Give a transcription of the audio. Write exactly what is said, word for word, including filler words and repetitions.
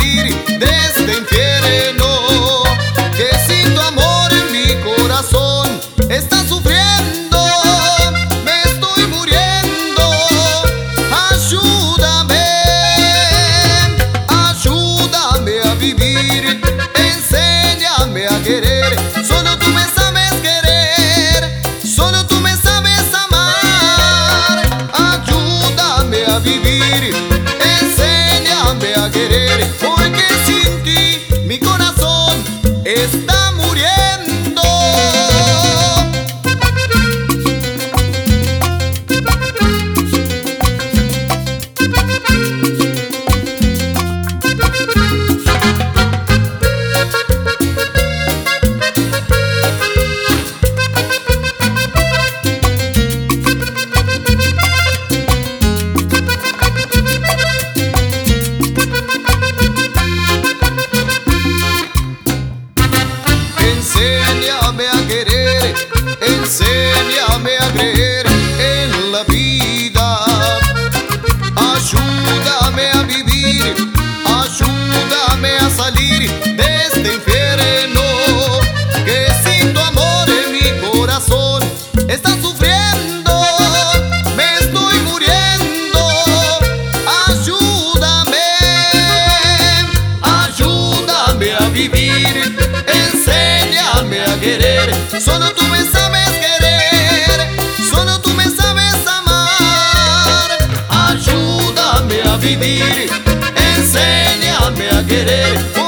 salir de este infierno, que sin tu amor en mi corazón está sufriendo, me estoy muriendo. Ayúdame, ayúdame a vivir, enséñame a querer. Solo tú me sabes querer, solo tú me sabes amar. Ayúdame a vivir, enséñame a querer, porque sin ti mi corazón está muriendo. Enséñame a querer, enséñame a creer en la vida. Ayúdame a vivir, ayúdame a salir de este infierno, que sin tu amor en mi corazón está sufriendo, me estoy muriendo. Ayúdame, ayúdame a vivir, enséñame a querer. Solo tú me sabes querer, solo tú me sabes amar. Ayúdame a vivir, enséñame a querer.